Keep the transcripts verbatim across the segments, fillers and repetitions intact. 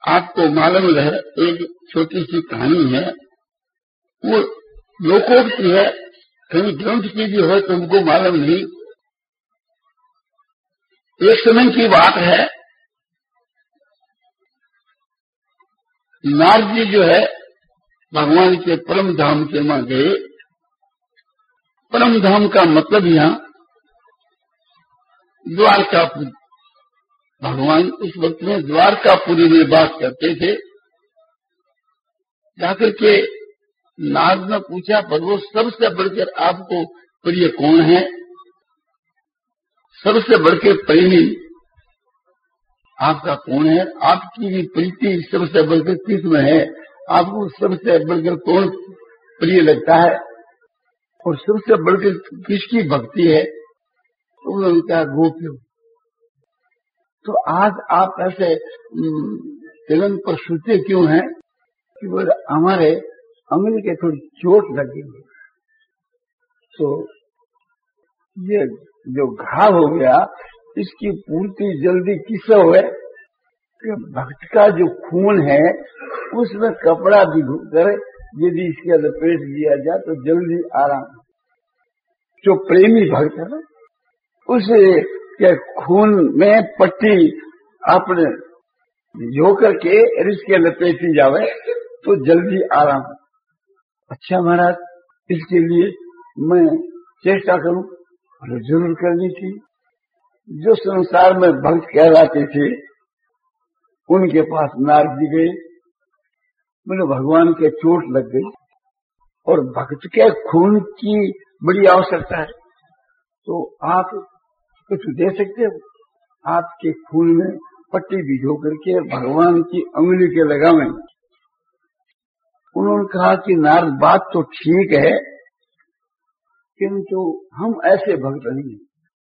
आपको मालूम है, एक छोटी सी कहानी है, वो लोकोक्ति है, कहीं ग्रंथ की भी हो तुमको मालूम नहीं। एक समय की बात है, नारद जी जो है भगवान के परम धाम के वहां गए। परम धाम का मतलब यहाँ द्वारकापुरी। भगवान उस वक्त में द्वारकापुरी में बात करते थे। जाकर के नारद ने पूछा, प्रभु सबसे बढ़कर आपको प्रिय कौन है? सबसे बढ़कर प्रेमी आपका कौन है? आपकी भी प्रीति सबसे बढ़कर किसमें है? आपको सबसे बढ़कर कौन प्रिय लगता है और सबसे बढ़कर किसकी भक्ति है? तो उन्होंने कहा गोपियों। तो आज आप ऐसे तिलंग पर सोते क्यों हैं कि वो हमारे अंगुली के थोड़ी चोट लगी। तो ये जो घाव हो गया, इसकी पूर्ति जल्दी किससे हुए कि भक्त का जो खून है उसमें कपड़ा भिगोकर यदि इसके लपेट दिया जाए तो जल्दी आराम। जो प्रेमी भक्त है उस के खून में पट्टी आपने भिगो करके इसके लपेटी जावे तो जल्दी आराम। अच्छा महाराज, इसके लिए मैं चेष्टा करूं। और जरूर करनी थी। जो संसार में भक्त कहलाते थे उनके पास नारद जी गए। मुझे भगवान के चोट लग गई और भक्त के खून की बड़ी आवश्यकता है, तो आप कुछ दे सकते हो? आपके खून में पट्टी भिगो करके भगवान की अंगुली के लगावें। उन्होंने कहा कि नारद बात तो ठीक है, किंतु हम ऐसे भक्त नहीं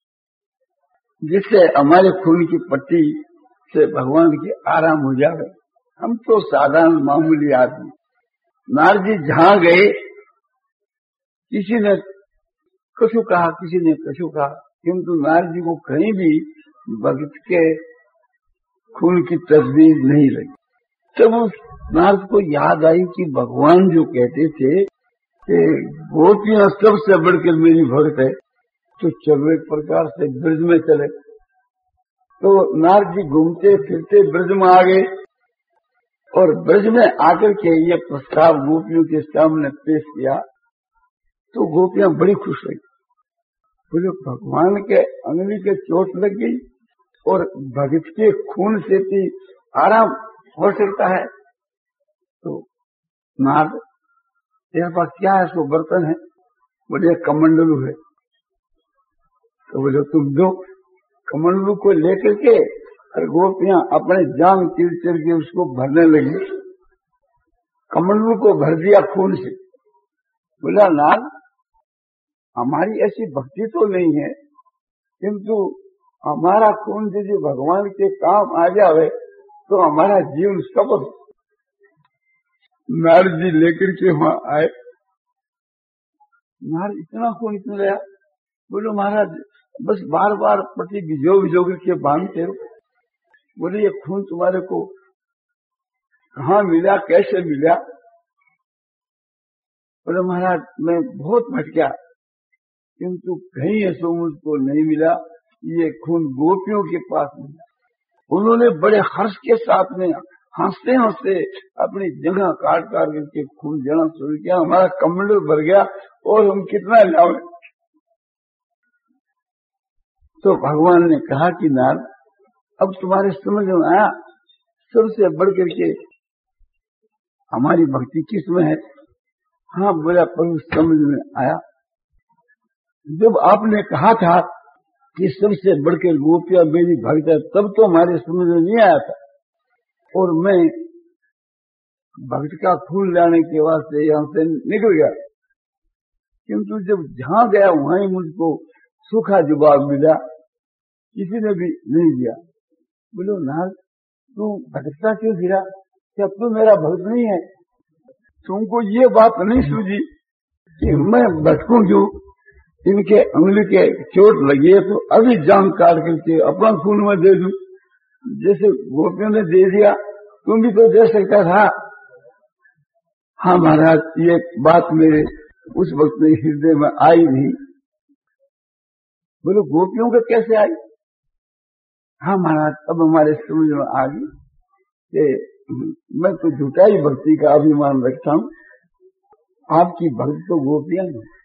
जिससे हमारे खून की पट्टी से भगवान की आराम हो जाए। हम तो साधारण मामूली आदमी। नारद जी जहां गए, किसी ने कछु कहा, किसी ने कछु कहा, किंतु नारद जी को कहीं भी भक्त के खून की तस्वीर नहीं लगी। तब उस नारद को याद आई कि भगवान जो कहते थे कि गोपियां सबसे बढ़कर मेरी भक्त है, तो चलो एक प्रकार से ब्रज में चले। तो नारद जी घूमते फिरते ब्रज में आ गए और ब्रज में आकर के ये प्रस्ताव गोपियों के सामने पेश किया। तो गोपियां बड़ी खुश हुई। बोले भगवान के अंगुली के चोट लग गई और भगत के खून से भी आराम हो सकता है। तो नारद, तेरे पास क्या है? सो बर्तन है। बोले कमंडलू है। तो बोले तुम दो। कमंडलू को लेकर के और गोपियां अपने जान चिर चिर के उसको भरने लगी। कमंडलू को भर दिया खून से। बोला नारद, हमारी ऐसी भक्ति तो नहीं है, किंतु हमारा खून यदि भगवान के काम आ जावे तो हमारा जीवन सफल। नारद जी लेकर के वहां आए। नारद इतना खून क्यों लिया? बोलो महाराज, बस बार बार पट्टी भिजो भिजो करके बांधते हो। बोले ये खून तुम्हारे को कहाँ मिला, कैसे मिला? बोले महाराज, मैं बहुत भटका, किंतु कहीं ऐसा मुझको नहीं मिला। ये खून गोपियों के पास मिला। उन्होंने बड़े हर्ष के साथ में हंसते हंसते अपनी जगह काट काट करके खून देना शुरू किया। हमारा कमंडल भर गया और हम कितना लावे। तो भगवान ने कहा कि नारद, अब तुम्हारे समझ में आया सबसे बढ़ करके हमारी भक्ति किसमें है? हाँ बोला प्रभु, समझ में आया। जब आपने कहा था कि सबसे बढ़कर गोपियां मेरी भक्त है, तब तो हमारे समझ में नहीं आया था और मैं भक्त का खून लाने के वास्ते यहां से निकल गया। किंतु जब जहां गया वहीं मुझको सूखा जवाब मिला, किसी ने भी नहीं दिया। बोलो नारद, तू भटकता क्यों फिरा? क्या तू मेरा भक्त नहीं है? तुमको ये बात नहीं सूझी कि मैं भटकूं क्यों? इनके अंगुली के चोट लगी है तो अभी जान काट करके अपना खून में दे दूं। जैसे गोपियों ने दे दिया तुम भी तो दे सकता था। हाँ महाराज, ये बात मेरे उस वक्त में हृदय में आई नहीं। बोलो गोपियों का कैसे आई? हाँ महाराज, अब हमारे समझ में आ गई कि मैं तो झूठाई भक्ति का अभिमान रखता हूँ, आपकी भक्ति तो गोपियां हैं।